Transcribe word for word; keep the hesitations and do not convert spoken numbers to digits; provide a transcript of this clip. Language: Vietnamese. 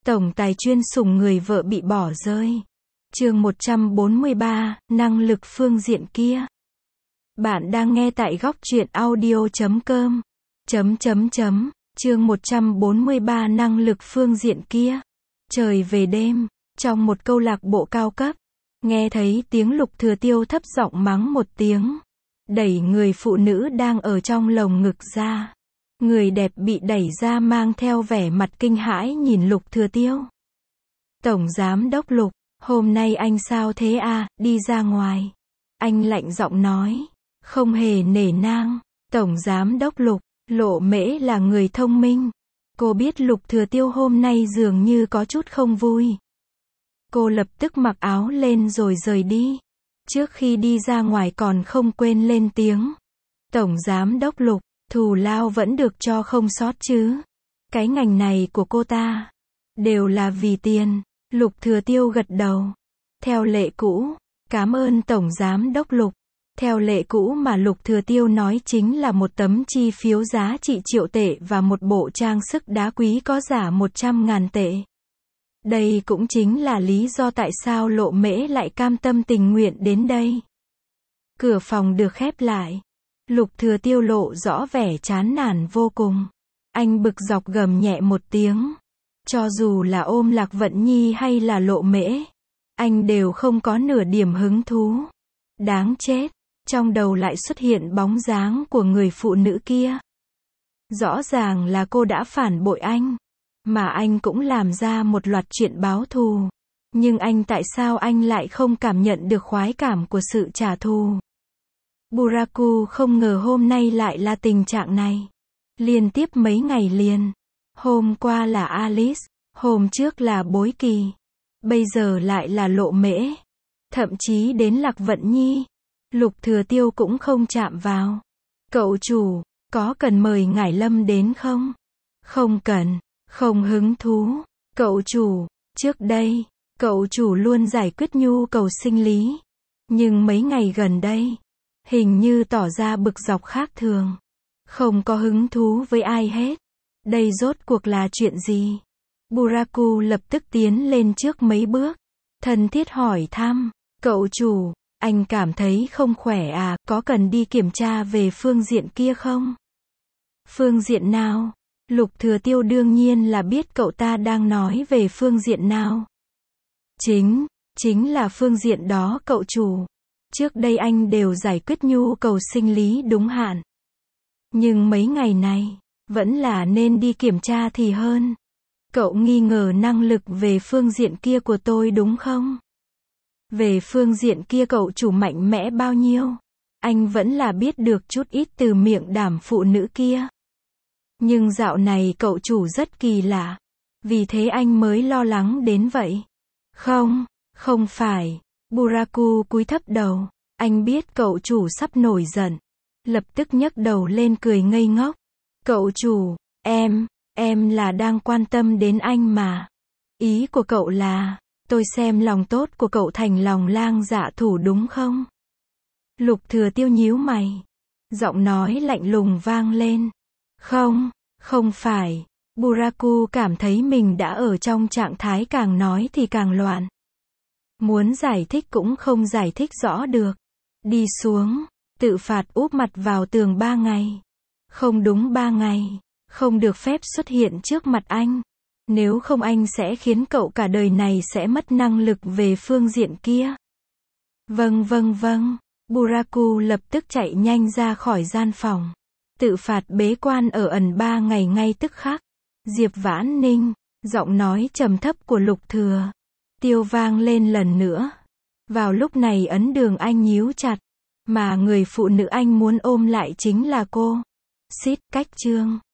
Tổng tài chuyên sủng người vợ bị bỏ rơi. Chương một trăm bốn mươi ba, năng lực phương diện kia. Bạn đang nghe tại góc truyện audio chấm com. Chấm chấm chấm. Chương một trăm bốn mươi ba năng lực phương diện kia. Trời về đêm, trong một câu lạc bộ cao cấp, nghe thấy tiếng Lục Thừa Tiêu thấp giọng mắng một tiếng, đẩy người phụ nữ đang ở trong lồng ngực ra. Người đẹp bị đẩy ra mang theo vẻ mặt kinh hãi nhìn Lục Thừa Tiêu. Tổng giám đốc Lục, hôm nay anh sao thế à, đi ra ngoài. Anh lạnh giọng nói, không hề nể nang. Tổng giám đốc Lục, Lộ Mễ là người thông minh. Cô biết Lục Thừa Tiêu hôm nay dường như có chút không vui. Cô lập tức mặc áo lên rồi rời đi. Trước khi đi ra ngoài còn không quên lên tiếng. Tổng giám đốc Lục, thù lao vẫn được cho không sót chứ. Cái ngành này của cô ta đều là vì tiền. Lục Thừa Tiêu gật đầu. Theo lệ cũ, cảm ơn Tổng giám đốc Lục. Theo lệ cũ mà Lục Thừa Tiêu nói chính là một tấm chi phiếu giá trị triệu tệ và một bộ trang sức đá quý có giá một trăm ngàn tệ. Đây cũng chính là lý do tại sao Lộ Mễ lại cam tâm tình nguyện đến đây. Cửa phòng được khép lại. Lục Thừa Tiêu lộ rõ vẻ chán nản vô cùng. Anh bực dọc gầm nhẹ một tiếng. Cho dù là ôm Lạc Vận Nhi hay là Lộ Mễ, anh đều không có nửa điểm hứng thú. Đáng chết, trong đầu lại xuất hiện bóng dáng của người phụ nữ kia. Rõ ràng là cô đã phản bội anh, mà anh cũng làm ra một loạt chuyện báo thù. Nhưng anh tại sao anh lại không cảm nhận được khoái cảm của sự trả thù? Buraku không ngờ hôm nay lại là tình trạng này. Liên tiếp mấy ngày liền. Hôm qua là Alice, hôm trước là Bối Kỳ, bây giờ lại là Lộ Mễ. Thậm chí đến Lạc Vận Nhi, Lục Thừa Tiêu cũng không chạm vào. Cậu chủ, có cần mời Ngải Lâm đến không? Không cần, không hứng thú. Cậu chủ, trước đây, cậu chủ luôn giải quyết nhu cầu sinh lý. Nhưng mấy ngày gần đây, hình như tỏ ra bực dọc khác thường. Không có hứng thú với ai hết. Đây rốt cuộc là chuyện gì? Buraku lập tức tiến lên trước mấy bước. Thân thiết hỏi thăm. Cậu chủ, anh cảm thấy không khỏe à, có cần đi kiểm tra về phương diện kia không? Phương diện nào? Lục Thừa Tiêu đương nhiên là biết cậu ta đang nói về phương diện nào. Chính, chính là phương diện đó cậu chủ. Trước đây anh đều giải quyết nhu cầu sinh lý đúng hạn. Nhưng mấy ngày này, vẫn là nên đi kiểm tra thì hơn. Cậu nghi ngờ năng lực về phương diện kia của tôi đúng không? Về phương diện kia cậu chủ mạnh mẽ bao nhiêu? Anh vẫn là biết được chút ít từ miệng đảm phụ nữ kia. Nhưng dạo này cậu chủ rất kỳ lạ. Vì thế anh mới lo lắng đến vậy. Không, không phải. Buraku cúi thấp đầu. Anh biết cậu chủ sắp nổi giận. Lập tức nhấc đầu lên cười ngây ngốc. Cậu chủ, em, em là đang quan tâm đến anh mà. Ý của cậu là, tôi xem lòng tốt của cậu thành lòng lang dạ thủ đúng không? Lục Thừa Tiêu nhíu mày. Giọng nói lạnh lùng vang lên. Không, không phải. Buraku cảm thấy mình đã ở trong trạng thái càng nói thì càng loạn. Muốn giải thích cũng không giải thích rõ được. Đi xuống, tự phạt úp mặt vào tường ba ngày. Không đúng ba ngày, không được phép xuất hiện trước mặt anh. Nếu không anh sẽ khiến cậu cả đời này sẽ mất năng lực về phương diện kia. Vâng vâng vâng. Buraku lập tức chạy nhanh ra khỏi gian phòng. Tự phạt bế quan ở ẩn ba ngày ngay tức khắc. Diệp Vãn Ninh, giọng nói trầm thấp của Lục Thừa Tiêu vang lên lần nữa. Vào lúc này ấn đường anh nhíu chặt. Mà người phụ nữ anh muốn ôm lại chính là cô. Xít cách chương.